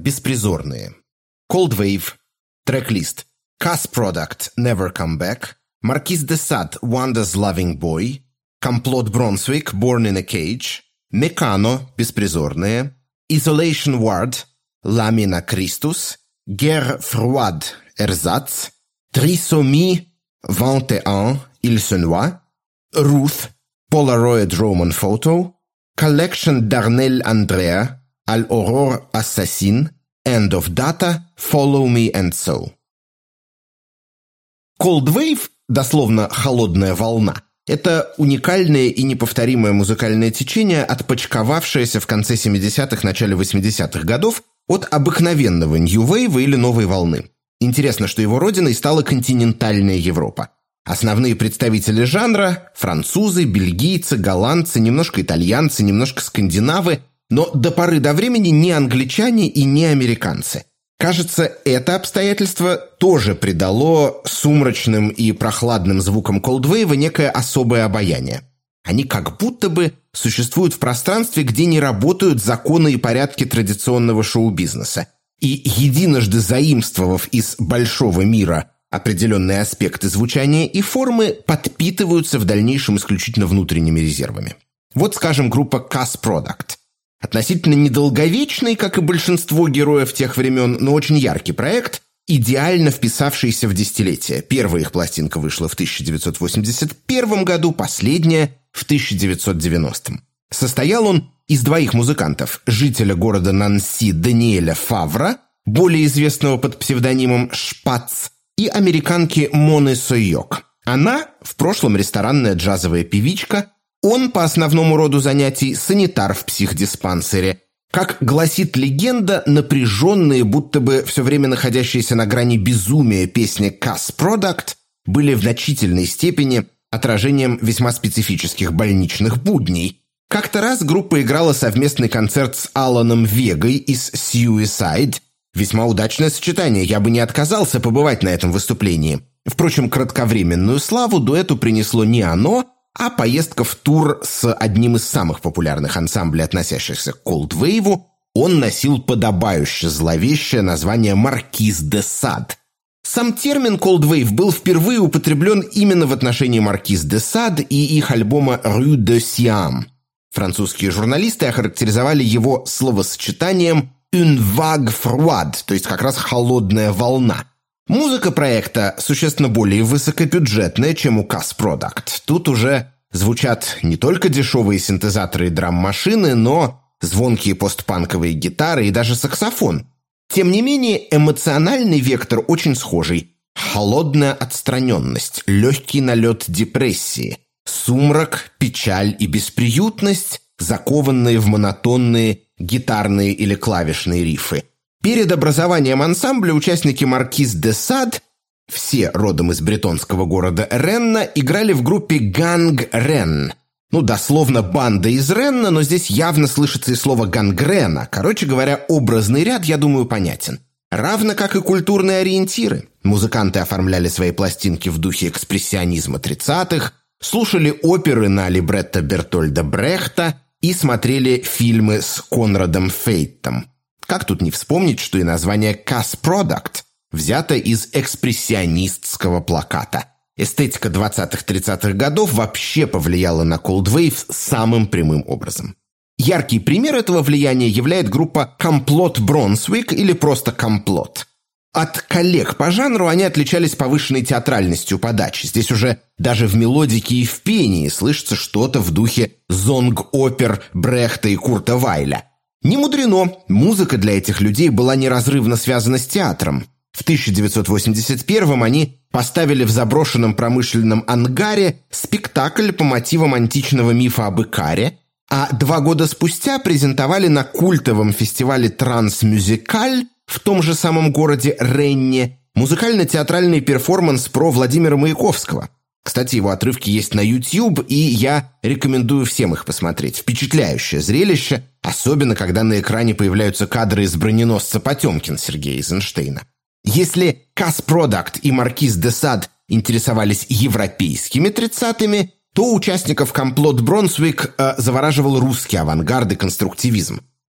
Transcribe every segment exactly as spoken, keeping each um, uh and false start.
беспризорные. Cold Wave, трек-лист Cass Product, Never Come Back, Marquis de Sade, Wanda's Loving Boy, Complot Brunswick, Born in a Cage, Mecano, беспризорные, Isolation Ward, Lamina Christus, Guerre Froide, Ersatz, Trisomie vingt et un, Il se noie, Ruth, Polaroid Roman Photo, Collection d'Arnel Andrea, Al Horror Assassin, End of Data, Follow Me and So. Cold Wave, дословно «холодная волна», это уникальное и неповторимое музыкальное течение, отпочковавшееся в конце семидесятых, начале восьмидесятых годов от обыкновенного нью-вейва или новой волны. Интересно, что его родиной стала континентальная Европа. Основные представители жанра – французы, бельгийцы, голландцы, немножко итальянцы, немножко скандинавы, но до поры до времени не англичане и не американцы. Кажется, это обстоятельство тоже придало сумрачным и прохладным звукам колдвейва некое особое обаяние. Они как будто бы существуют в пространстве, где не работают законы и порядки традиционного шоу-бизнеса. И, единожды заимствовав из большого мира определенные аспекты звучания и формы, подпитываются в дальнейшем исключительно внутренними резервами. Вот, скажем, группа Cass Product. Относительно недолговечный, как и большинство героев тех времен, но очень яркий проект, идеально вписавшийся в десятилетие. Первая их пластинка вышла в тысяча девятьсот восемьдесят первом году, последняя – в тысяча девятьсот девяностом. Состоял он из двоих музыкантов – жителя города Нанси Даниэля Фавра, более известного под псевдонимом Шпац, и американки Моны Сойок. Она в прошлом ресторанная джазовая певичка, он по основному роду занятий санитар в психдиспансере. Как гласит легенда, напряженные, будто бы все время находящиеся на грани безумия песни Cass Product были в значительной степени отражением весьма специфических больничных будней. Как-то раз группа играла совместный концерт с Аланом Вегой из Suicide. Весьма удачное сочетание, я бы не отказался побывать на этом выступлении. Впрочем, кратковременную славу дуэту принесло не оно, а поездка в тур с одним из самых популярных ансамблей, относящихся к колдвейву. Он носил подобающее зловещее название «Маркиз де Сад». Сам термин «колдвейв» был впервые употреблен именно в отношении «Маркиз де Сад» и их альбома «Rue de Siam». Французские журналисты охарактеризовали его словосочетанием «une vague froide», то есть как раз «холодная волна». Музыка проекта существенно более высокобюджетная, чем у Cass Product. Тут уже звучат не только дешевые синтезаторы и драм-машины, но звонкие постпанковые гитары и даже саксофон. Тем не менее, эмоциональный вектор очень схожий. Холодная отстраненность, легкий налет депрессии, сумрак, печаль и бесприютность, закованные в монотонные гитарные или клавишные рифы. Перед образованием ансамбля участники Маркиз де Сад, все родом из бретонского города Ренна, играли в группе «Ганг Рен». Ну, дословно «банда из Ренна», но здесь явно слышится и слово «гангрена». Короче говоря, образный ряд, я думаю, понятен. Равно как и культурные ориентиры. Музыканты оформляли свои пластинки в духе экспрессионизма тридцатых, слушали оперы на либретто Бертольда Брехта и смотрели фильмы с Конрадом Фейттом. Как тут не вспомнить, что и название Cass Product взято из экспрессионистского плаката. Эстетика двадцатых-тридцатых годов вообще повлияла на колдвейв самым прямым образом. Яркий пример этого влияния является группа Complot Brunswick или просто Complot. От коллег по жанру они отличались повышенной театральностью подачи. Здесь уже даже в мелодике и в пении слышится что-то в духе зонг-опер Брехта и Курта Вайля. Не мудрено, музыка для этих людей была неразрывно связана с театром. В тысяча девятьсот восемьдесят первом они поставили в заброшенном промышленном ангаре спектакль по мотивам античного мифа об Икаре, а два года спустя презентовали на культовом фестивале «Трансмюзикаль» в том же самом городе Ренне музыкально-театральный перформанс про Владимира Маяковского. Кстати, его отрывки есть на YouTube, и я рекомендую всем их посмотреть. Впечатляющее зрелище, особенно когда на экране появляются кадры из «Броненосца Потемкин» Сергея Эйзенштейна. Если Cass Product и Маркиз де Сад интересовались европейскими тридцатыми, то участников Complot Brunswick э, завораживал русский авангард и конструктивизм.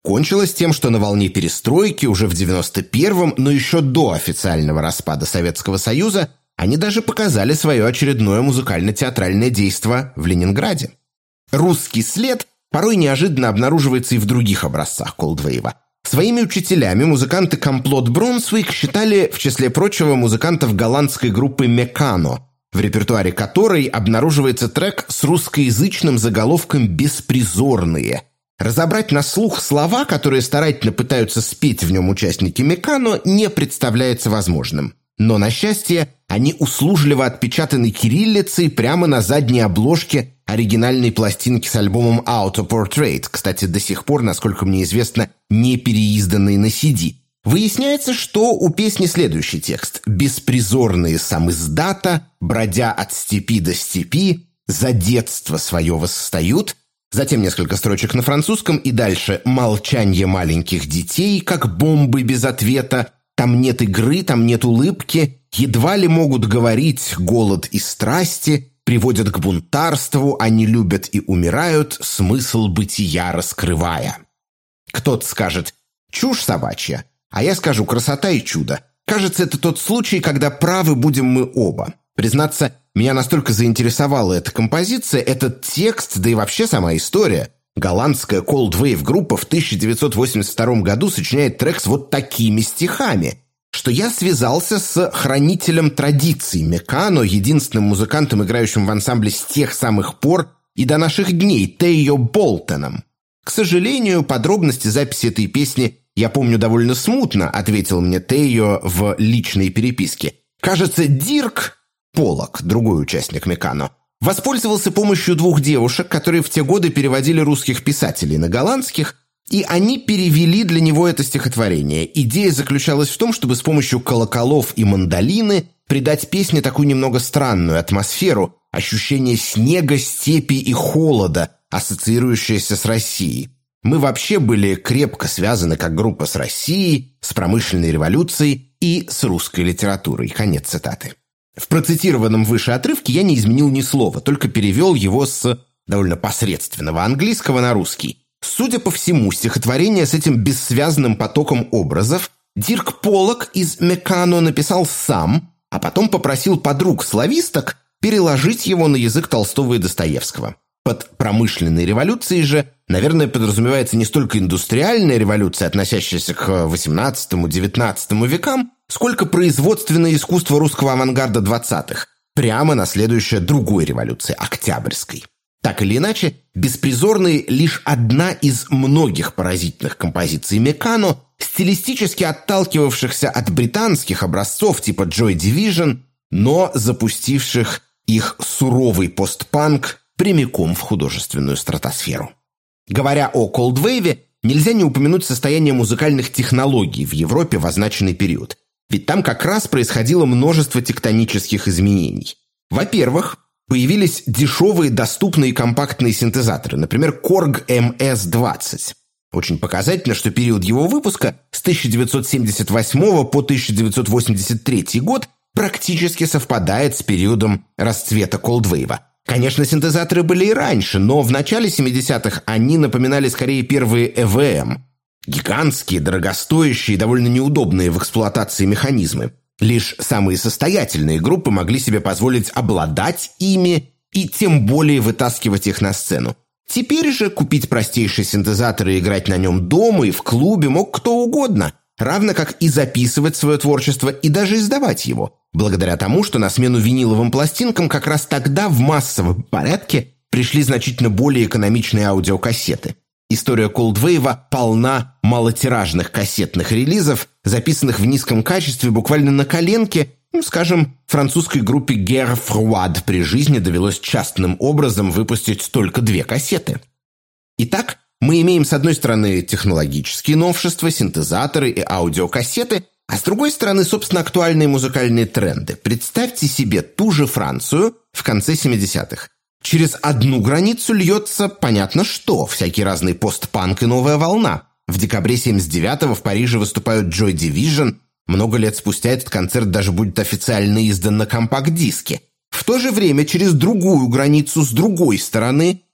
Кончилось тем, что на волне перестройки уже в девяносто первом, но еще до официального распада Советского Союза, они даже показали свое очередное музыкально-театральное действо в Ленинграде. Русский след порой неожиданно обнаруживается и в других образцах колдвейва. Своими учителями музыканты Комплот Бронсвик считали, в числе прочего, музыкантов голландской группы «Мекано», в репертуаре которой обнаруживается трек с русскоязычным заголовком «Беспризорные». Разобрать на слух слова, которые старательно пытаются спеть в нем участники «Мекано», не представляется возможным. Но, на счастье, они услужливо отпечатаны кириллицей прямо на задней обложке оригинальной пластинки с альбомом «Autoportrait», кстати, до сих пор, насколько мне известно, не переизданной на си ди. Выясняется, что у песни следующий текст: «Беспризорные самиздата, бродя от степи до степи, за детство свое восстают». Затем несколько строчек на французском и дальше «Молчанье маленьких детей, как бомбы без ответа, там нет игры, там нет улыбки, едва ли могут говорить голод и страсти, приводят к бунтарству, они любят и умирают, смысл бытия раскрывая». Кто-то скажет «Чушь собачья», а я скажу «Красота и чудо». Кажется, это тот случай, когда правы будем мы оба. Признаться, меня настолько заинтересовала эта композиция, этот текст, да и вообще сама история. Голландская колдвейв-группа в тысяча девятьсот восемьдесят втором году сочиняет трек с вот такими стихами, что я связался с хранителем традиций Мекано, единственным музыкантом, играющим в ансамбле с тех самых пор и до наших дней, Тейо Болтоном. «К сожалению, подробности записи этой песни я помню довольно смутно», ответил мне Тейо в личной переписке. «Кажется, Дирк Поллок, другой участник Мекано, воспользовался помощью двух девушек, которые в те годы переводили русских писателей на голландских, и они перевели для него это стихотворение. Идея заключалась в том, чтобы с помощью колоколов и мандолины придать песне такую немного странную атмосферу, ощущение снега, степи и холода, ассоциирующееся с Россией. Мы вообще были крепко связаны как группа с Россией, с промышленной революцией и с русской литературой». Конец цитаты. В процитированном выше отрывке я не изменил ни слова, только перевел его с довольно посредственного английского на русский. Судя по всему, стихотворение с этим бессвязным потоком образов Дирк Поллок из Мекано написал сам, а потом попросил подруг-слависток переложить его на язык Толстого и Достоевского. Под промышленной революцией же, наверное, подразумевается не столько индустриальная революция, относящаяся к восемнадцатому-девятнадцатому векам, сколько производственное искусство русского авангарда двадцатых, прямо наследующее другой революции, Октябрьской. Так или иначе, «Беспризорные» — лишь одна из многих поразительных композиций Мекано, стилистически отталкивавшихся от британских образцов типа Joy Division, но запустивших их суровый постпанк прямиком в художественную стратосферу. Говоря о колдвейве, нельзя не упомянуть состояние музыкальных технологий в Европе в означенный период. Ведь там как раз происходило множество тектонических изменений. Во-первых, появились дешевые, доступные компактные синтезаторы, например, Korg эм эс двадцать. Очень показательно, что период его выпуска с тысяча девятьсот семьдесят восьмого по тысяча девятьсот восемьдесят третий год практически совпадает с периодом расцвета колдвейва. Конечно, синтезаторы были и раньше, но в начале семидесятых они напоминали скорее первые и ви эм. Гигантские, дорогостоящие и довольно неудобные в эксплуатации механизмы. Лишь самые состоятельные группы могли себе позволить обладать ими и тем более вытаскивать их на сцену. Теперь же купить простейший синтезатор и играть на нем дома и в клубе мог кто угодно, равно как и записывать свое творчество и даже издавать его, благодаря тому, что на смену виниловым пластинкам как раз тогда в массовом порядке пришли значительно более экономичные аудиокассеты. История колдвейва полна малотиражных кассетных релизов, записанных в низком качестве буквально на коленке. Ну, скажем, французской группе Guerre Froide при жизни довелось частным образом выпустить только две кассеты. Итак, мы имеем с одной стороны технологические новшества, синтезаторы и аудиокассеты, а с другой стороны, собственно, актуальные музыкальные тренды. Представьте себе ту же Францию в конце семидесятых. Через одну границу льется понятно что, всякий разный постпанк и новая волна. В декабре семьдесят девятого в Париже выступают Joy Division. Много лет спустя этот концерт даже будет официально издан на компакт-диске. В то же время через другую границу с другой стороны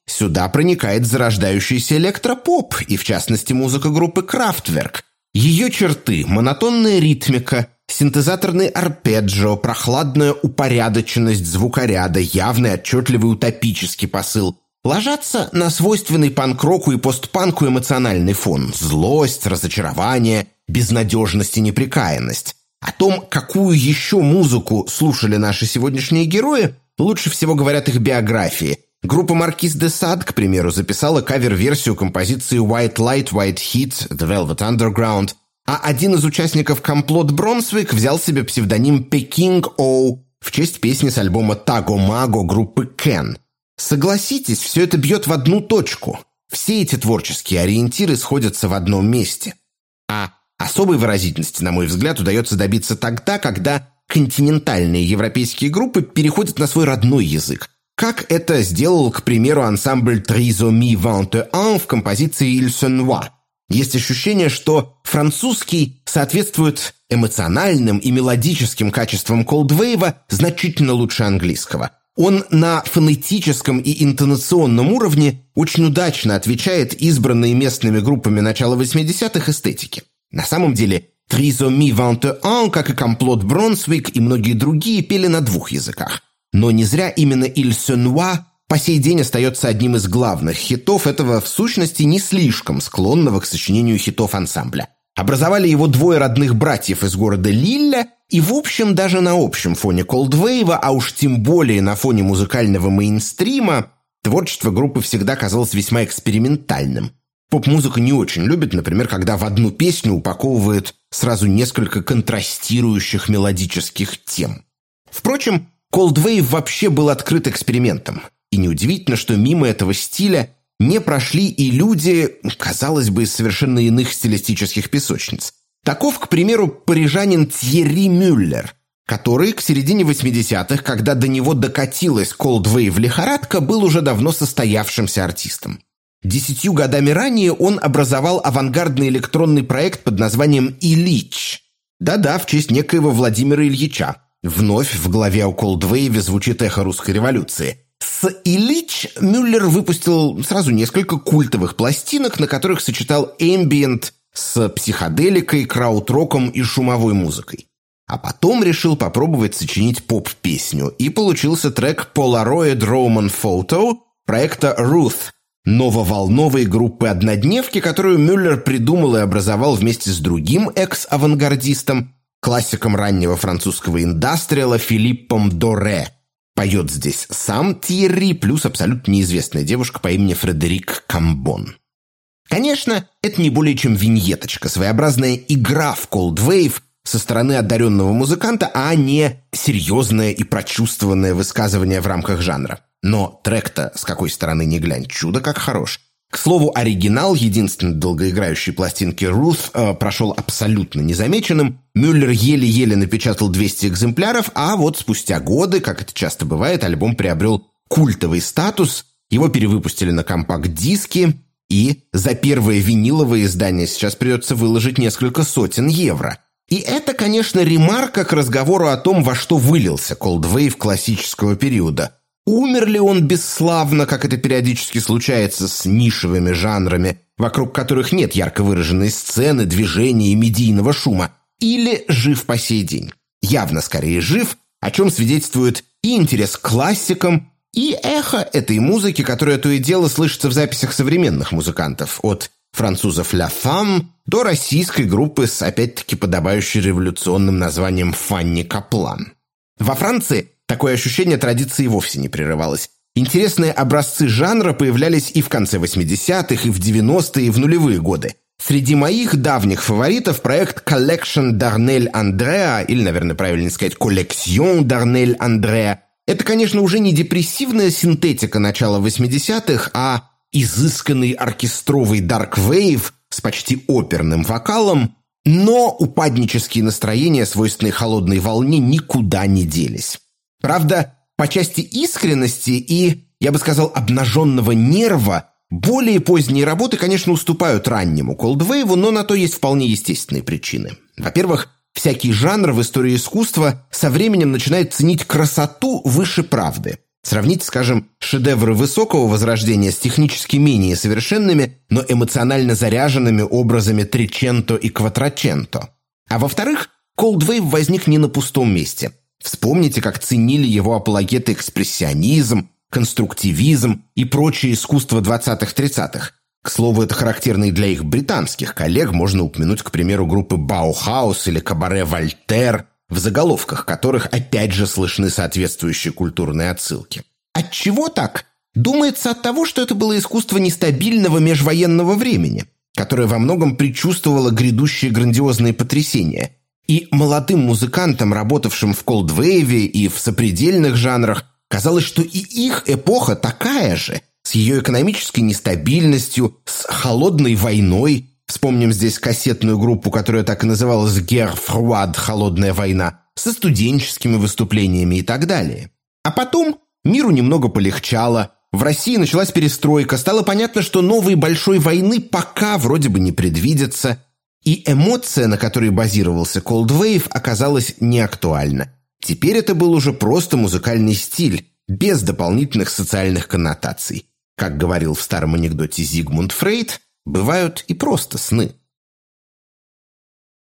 Сюда проникает зарождающийся электропоп, и в частности музыка группы Kraftwerk. Ее черты – монотонная ритмика, синтезаторный арпеджио, прохладная упорядоченность звукоряда, явный отчетливый утопический посыл – ложатся на свойственный панк-року и постпанку эмоциональный фон – злость, разочарование, безнадежность и непрекаянность. О том, какую еще музыку слушали наши сегодняшние герои, лучше всего говорят их биографии. Группа Marquis de Sade, к примеру, записала кавер-версию композиции «White Light, White Heat» The Velvet Underground, а один из участников комплот Бронсвик взял себе псевдоним Peking O в честь песни с альбома «Tago Mago» группы Ken. Согласитесь, все это бьет в одну точку. Все эти творческие ориентиры сходятся в одном месте. А особой выразительности, на мой взгляд, удается добиться тогда, когда континентальные европейские группы переходят на свой родной язык, как это сделал, к примеру, ансамбль Trisomie двадцать один в композиции «Il se noie». Есть ощущение, что французский соответствует эмоциональным и мелодическим качествам колдвейва значительно лучше английского. Он на фонетическом и интонационном уровне очень удачно отвечает избранной местными группами начала восьмидесятых эстетике. На самом деле, Trisomie двадцать один, как и комплот Бронсвик и многие другие, пели на двух языках. Но не зря именно «Il se noie» по сей день остается одним из главных хитов этого, в сущности, не слишком склонного к сочинению хитов ансамбля. Образовали его двое родных братьев из города Лилля, и в общем, даже на общем фоне колдвейва, а уж тем более на фоне музыкального мейнстрима, творчество группы всегда казалось весьма экспериментальным. Поп-музыка не очень любит, например, когда в одну песню упаковывают сразу несколько контрастирующих мелодических тем. Впрочем, колдвейв вообще был открыт экспериментом. И неудивительно, что мимо этого стиля не прошли и люди, казалось бы, из совершенно иных стилистических песочниц. Таков, к примеру, парижанин Тьерри Мюллер, который к середине восьмидесятых, когда до него докатилась колдвейв-лихорадка, был уже давно состоявшимся артистом. Десятью годами ранее он образовал авангардный электронный проект под названием «Ильич». Да-да, в честь некоего Владимира Ильича. Вновь в голове о колдвейве звучит эхо русской революции. С «Ильич» Мюллер выпустил сразу несколько культовых пластинок, на которых сочетал эмбиент с психоделикой, крауд-роком и шумовой музыкой. А потом решил попробовать сочинить поп-песню, и получился трек «Polaroid Roman Photo» проекта «Ruth», нововолновой группы «Однодневки», которую Мюллер придумал и образовал вместе с другим экс-авангардистом, классиком раннего французского индастриала Филиппом Доре. Поет здесь сам Тьерри, плюс абсолютно неизвестная девушка по имени Фредерик Камбон. Конечно, это не более чем виньеточка, своеобразная игра в колдвейв со стороны одаренного музыканта, а не серьезное и прочувствованное высказывание в рамках жанра. Но трек-то, с какой стороны ни глянь, чудо как хорош. К слову, оригинал единственной долгоиграющей пластинки «Ruth» э, прошел абсолютно незамеченным. Мюллер еле-еле напечатал двести экземпляров, а вот спустя годы, как это часто бывает, альбом приобрел культовый статус, его перевыпустили на компакт-диске, и за первое виниловое издание сейчас придется выложить несколько сотен евро. И это, конечно, ремарка к разговору о том, во что вылился колдвейв классического периода. Умер ли он бесславно, как это периодически случается с нишевыми жанрами, вокруг которых нет ярко выраженной сцены, движения и медийного шума, или жив по сей день? Явно скорее жив, о чем свидетельствует и интерес к классикам, и эхо этой музыки, которая то и дело слышится в записях современных музыкантов, от французов «La Femme» до российской группы с опять-таки подобающей революционным названием «Фанни Каплан». Во Франции такое ощущение традиции вовсе не прерывалось. Интересные образцы жанра появлялись и в конце восьмидесятых, и в девяностые, и в нулевые годы. Среди моих давних фаворитов проект «Collection d'Arnel Andrea», или, наверное, правильно сказать, «Collection d'Arnel Andrea». Это, конечно, уже не депрессивная синтетика начала восьмидесятых, а изысканный оркестровый дарк-вейв с почти оперным вокалом, но упаднические настроения, свойственные холодной волне, никуда не делись. Правда, по части искренности и, я бы сказал, обнаженного нерва, более поздние работы, конечно, уступают раннему колдвейву, но на то есть вполне естественные причины. Во-первых, всякий жанр в истории искусства со временем начинает ценить красоту выше правды. Сравнить, скажем, шедевры высокого возрождения с технически менее совершенными, но эмоционально заряженными образами Триченто и Кватраченто. А во-вторых, колд-вейв возник не на пустом месте. Вспомните, как ценили его апологеты экспрессионизм, конструктивизм и прочее искусство двадцатых-тридцатых. К слову, это характерно и для их британских коллег, можно упомянуть, к примеру, группы Баухаус или Кабаре Вольтер, в заголовках которых опять же слышны соответствующие культурные отсылки. Отчего так? Думается, от того, что это было искусство нестабильного межвоенного времени, которое во многом предчувствовало грядущие грандиозные потрясения. И молодым музыкантам, работавшим в колд-вейве и в сопредельных жанрах, казалось, что и их эпоха такая же, с ее экономической нестабильностью, с холодной войной. Вспомним здесь кассетную группу, которая так и называлась «Guerre froide» – «Холодная война», со студенческими выступлениями и так далее. А потом миру немного полегчало, в России началась перестройка, стало понятно, что новой большой войны пока вроде бы не предвидится, и эмоция, на которой базировался колд-вейв, оказалась неактуальна. Теперь это был уже просто музыкальный стиль, без дополнительных социальных коннотаций. Как говорил в старом анекдоте Зигмунд Фрейд, бывают и просто сны.